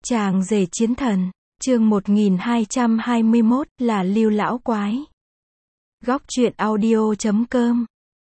Chàng rể chiến thần, chương 1221 là Lưu lão quái. Góc truyện audio.com.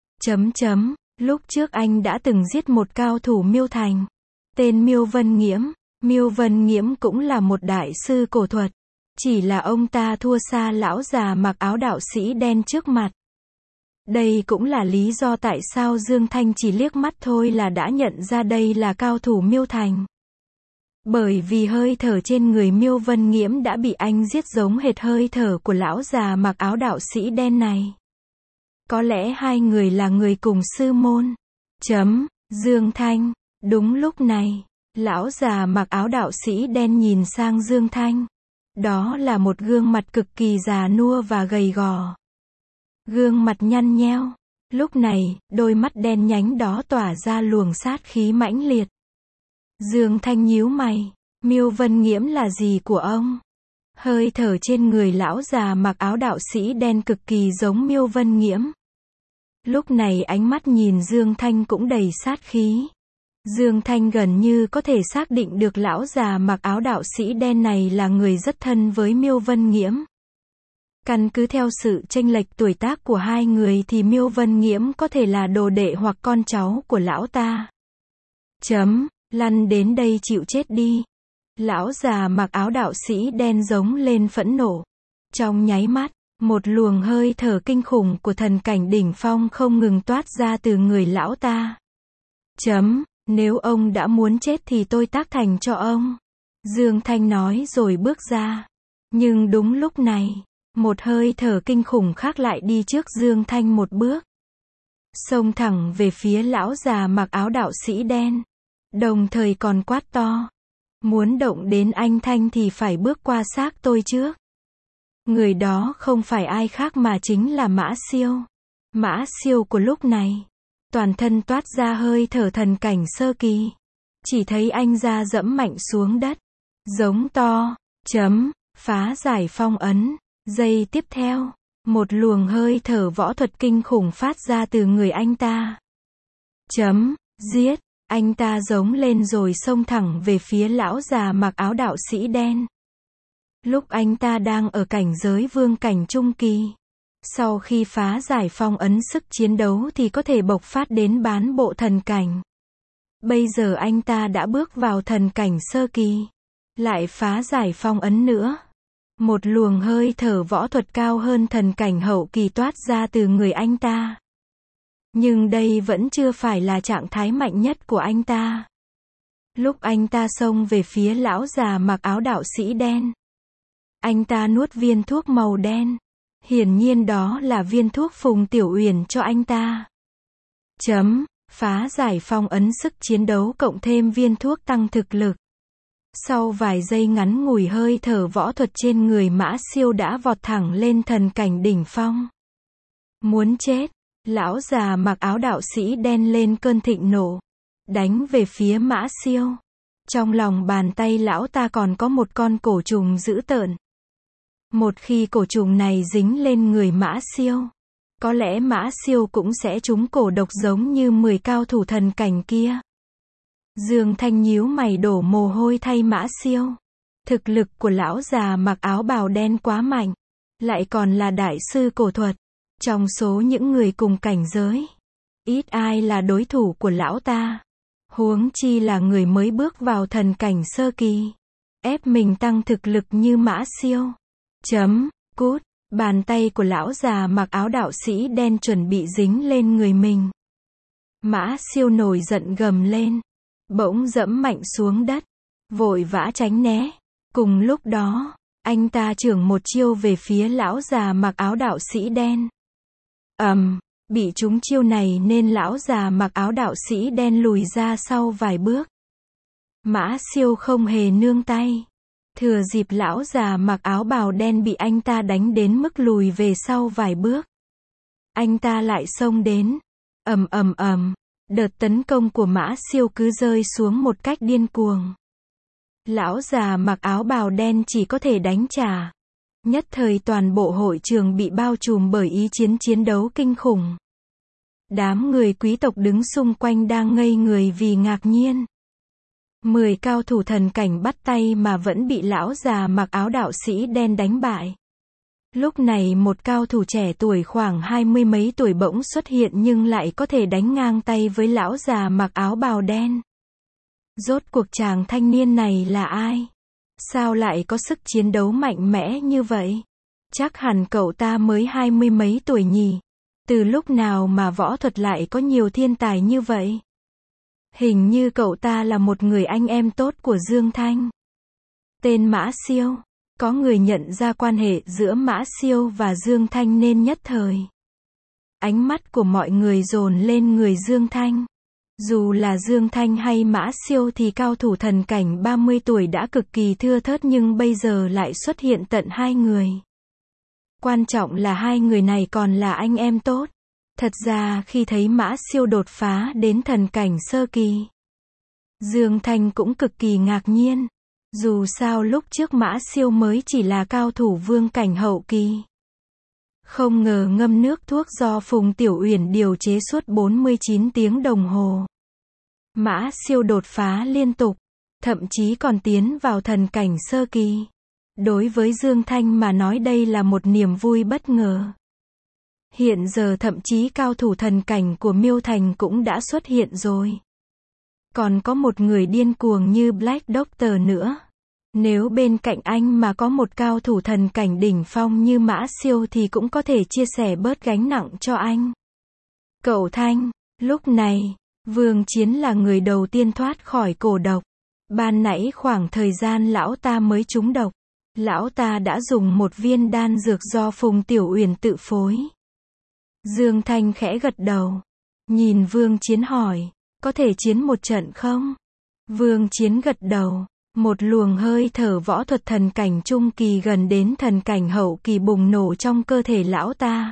Lúc trước anh đã từng giết một cao thủ Miêu Thành, tên Miêu Vân Nghiễm. Miêu Vân Nghiễm cũng là một đại sư cổ thuật, chỉ là ông ta thua xa lão già mặc áo đạo sĩ đen trước mặt. Đây cũng là lý do tại sao Dương Thanh chỉ liếc mắt thôi là đã nhận ra đây là cao thủ Miêu Thành. Bởi vì hơi thở trên người Miêu Vân Nghiễm đã bị anh giết giống hệt hơi thở của lão già mặc áo đạo sĩ đen này. Có lẽ hai người là người cùng sư môn. Dương Thanh. Đúng lúc này, lão già mặc áo đạo sĩ đen nhìn sang Dương Thanh. Đó là một gương mặt cực kỳ già nua và gầy gò. Gương mặt nhăn nheo. Lúc này, đôi mắt đen nhánh đó tỏa ra luồng sát khí mãnh liệt. Dương Thanh nhíu mày, Miêu Vân Nghiễm là gì của ông? Hơi thở trên người lão già mặc áo đạo sĩ đen cực kỳ giống Miêu Vân Nghiễm. Lúc này ánh mắt nhìn Dương Thanh cũng đầy sát khí. Dương Thanh gần như có thể xác định được lão già mặc áo đạo sĩ đen này là người rất thân với Miêu Vân Nghiễm. Căn cứ theo sự chênh lệch tuổi tác của hai người thì Miêu Vân Nghiễm có thể là đồ đệ hoặc con cháu của lão ta. Lăn đến đây chịu chết đi. Lão già mặc áo đạo sĩ đen giống lên phẫn nộ. Trong nháy mắt, một luồng hơi thở kinh khủng của thần cảnh đỉnh phong không ngừng toát ra từ người lão ta. Nếu ông đã muốn chết thì tôi tác thành cho ông. Dương Thanh nói rồi bước ra. Nhưng đúng lúc này, một hơi thở kinh khủng khác lại đi trước Dương Thanh một bước. Xông thẳng về phía lão già mặc áo đạo sĩ đen. Đồng thời còn quát to. Muốn động đến anh Thanh thì phải bước qua xác tôi trước. Người đó không phải ai khác mà chính là Mã Siêu. Mã Siêu của lúc này, toàn thân toát ra hơi thở thần cảnh sơ kỳ. Chỉ thấy anh ra dẫm mạnh xuống đất. Giống to. Phá giải phong ấn. Giây tiếp theo, một luồng hơi thở võ thuật kinh khủng phát ra từ người anh ta. Giết. Anh ta giống lên rồi xông thẳng về phía lão già mặc áo đạo sĩ đen. Lúc anh ta đang ở cảnh giới vương cảnh trung kỳ. Sau khi phá giải phong ấn sức chiến đấu thì có thể bộc phát đến bán bộ thần cảnh. Bây giờ anh ta đã bước vào thần cảnh sơ kỳ. Lại phá giải phong ấn nữa. Một luồng hơi thở võ thuật cao hơn thần cảnh hậu kỳ toát ra từ người anh ta. Nhưng đây vẫn chưa phải là trạng thái mạnh nhất của anh ta. Lúc anh ta xông về phía lão già mặc áo đạo sĩ đen. Anh ta nuốt viên thuốc màu đen. Hiển nhiên đó là viên thuốc Phùng Tiểu Uyển cho anh ta. Phá giải phong ấn sức chiến đấu cộng thêm viên thuốc tăng thực lực. Sau vài giây ngắn ngủi hơi thở võ thuật trên người Mã Siêu đã vọt thẳng lên thần cảnh đỉnh phong. Muốn chết. Lão già mặc áo đạo sĩ đen lên cơn thịnh nộ. Đánh về phía Mã Siêu. Trong lòng bàn tay lão ta còn có một con cổ trùng dữ tợn. Một khi cổ trùng này dính lên người Mã Siêu, có lẽ Mã Siêu cũng sẽ trúng cổ độc giống như 10 cao thủ thần cảnh kia. Dương Thanh nhíu mày đổ mồ hôi thay Mã Siêu. Thực lực của lão già mặc áo bào đen quá mạnh. Lại còn là đại sư cổ thuật. Trong số những người cùng cảnh giới, ít ai là đối thủ của lão ta. Huống chi là người mới bước vào thần cảnh sơ kỳ. Ép mình tăng thực lực như Mã Siêu. Cút. Bàn tay của lão già mặc áo đạo sĩ đen chuẩn bị dính lên người mình. Mã Siêu nổi giận gầm lên. Bỗng dẫm mạnh xuống đất. Vội vã tránh né. Cùng lúc đó, anh ta chưởng một chiêu về phía lão già mặc áo đạo sĩ đen. Bị trúng chiêu này nên lão già mặc áo đạo sĩ đen lùi ra sau vài bước. Mã Siêu không hề nương tay. Thừa dịp lão già mặc áo bào đen bị anh ta đánh đến mức lùi về sau vài bước. Anh ta lại xông đến. Đợt tấn công của Mã Siêu cứ rơi xuống một cách điên cuồng. Lão già mặc áo bào đen chỉ có thể đánh trả. Nhất thời toàn bộ hội trường bị bao trùm bởi ý chiến đấu kinh khủng. Đám người quý tộc đứng xung quanh đang ngây người vì ngạc nhiên. 10 cao thủ thần cảnh bắt tay mà vẫn bị lão già mặc áo đạo sĩ đen đánh bại. Lúc này một cao thủ trẻ tuổi khoảng 20 mấy tuổi bỗng xuất hiện nhưng lại có thể đánh ngang tay với lão già mặc áo bào đen. Rốt cuộc chàng thanh niên này là ai? Sao lại có sức chiến đấu mạnh mẽ như vậy? Chắc hẳn cậu ta mới 20 mấy tuổi nhỉ? Từ lúc nào mà võ thuật lại có nhiều thiên tài như vậy? Hình như cậu ta là một người anh em tốt của Dương Thanh. Tên Mã Siêu. Có người nhận ra quan hệ giữa Mã Siêu và Dương Thanh nên nhất thời. Ánh mắt của mọi người dồn lên người Dương Thanh. Dù là Dương Thanh hay Mã Siêu thì cao thủ thần cảnh 30 tuổi đã cực kỳ thưa thớt nhưng bây giờ lại xuất hiện tận 2 người. Quan trọng là 2 người này còn là anh em tốt. Thật ra khi thấy Mã Siêu đột phá đến thần cảnh sơ kỳ, Dương Thanh cũng cực kỳ ngạc nhiên. Dù sao lúc trước Mã Siêu mới chỉ là cao thủ vương cảnh hậu kỳ. Không ngờ ngâm nước thuốc do Phùng Tiểu Uyển điều chế suốt 49 tiếng đồng hồ. Mã Siêu đột phá liên tục, thậm chí còn tiến vào thần cảnh sơ kỳ. Đối với Dương Thanh mà nói đây là một niềm vui bất ngờ. Hiện giờ thậm chí cao thủ thần cảnh của Miêu Thành cũng đã xuất hiện rồi. Còn có một người điên cuồng như Black Doctor nữa. Nếu bên cạnh anh mà có một cao thủ thần cảnh đỉnh phong như Mã Siêu thì cũng có thể chia sẻ bớt gánh nặng cho anh. Cậu Thanh, lúc này, Vương Chiến là người đầu tiên thoát khỏi cổ độc. Ban nãy khoảng thời gian lão ta mới trúng độc. Lão ta đã dùng một viên đan dược do Phùng Tiểu Uyển tự phối. Dương Thanh khẽ gật đầu. Nhìn Vương Chiến hỏi, có thể chiến một trận không? Vương Chiến gật đầu. Một luồng hơi thở võ thuật thần cảnh trung kỳ gần đến thần cảnh hậu kỳ bùng nổ trong cơ thể lão ta.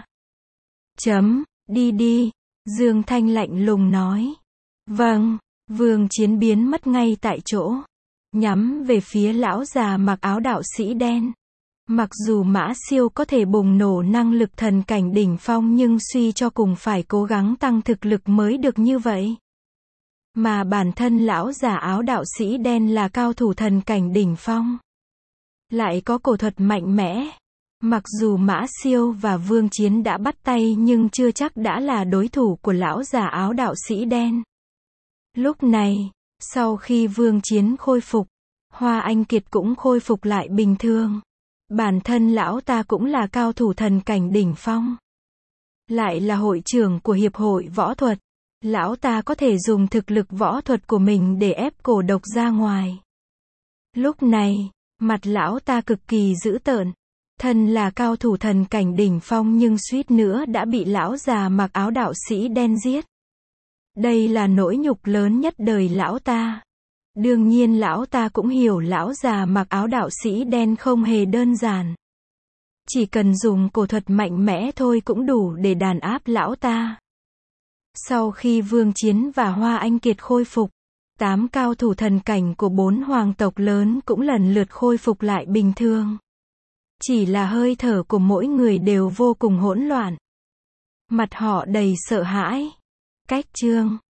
Đi đi, Dương Thanh lạnh lùng nói. Vâng, Vương Chiến biến mất ngay tại chỗ. Nhắm về phía lão già mặc áo đạo sĩ đen. Mặc dù Mã Siêu có thể bùng nổ năng lực thần cảnh đỉnh phong nhưng suy cho cùng phải cố gắng tăng thực lực mới được như vậy. Mà bản thân lão già áo đạo sĩ đen là cao thủ thần cảnh đỉnh phong. Lại có cổ thuật mạnh mẽ. Mặc dù Mã Siêu và Vương Chiến đã bắt tay nhưng chưa chắc đã là đối thủ của lão già áo đạo sĩ đen. Lúc này, sau khi Vương Chiến khôi phục, Hoa Anh Kiệt cũng khôi phục lại bình thường. Bản thân lão ta cũng là cao thủ thần cảnh đỉnh phong. Lại là hội trưởng của Hiệp hội Võ thuật. Lão ta có thể dùng thực lực võ thuật của mình để ép cổ độc ra ngoài. Lúc này, mặt lão ta cực kỳ dữ tợn. Thân là cao thủ thần cảnh đỉnh phong nhưng suýt nữa đã bị lão già mặc áo đạo sĩ đen giết. Đây là nỗi nhục lớn nhất đời lão ta. Đương nhiên lão ta cũng hiểu lão già mặc áo đạo sĩ đen không hề đơn giản. Chỉ cần dùng cổ thuật mạnh mẽ thôi cũng đủ để đàn áp lão ta. Sau khi Vương Chiến và Hoa Anh Kiệt khôi phục, 8 cao thủ thần cảnh của 4 hoàng tộc lớn cũng lần lượt khôi phục lại bình thường. Chỉ là hơi thở của mỗi người đều vô cùng hỗn loạn. Mặt họ đầy sợ hãi. Cách chương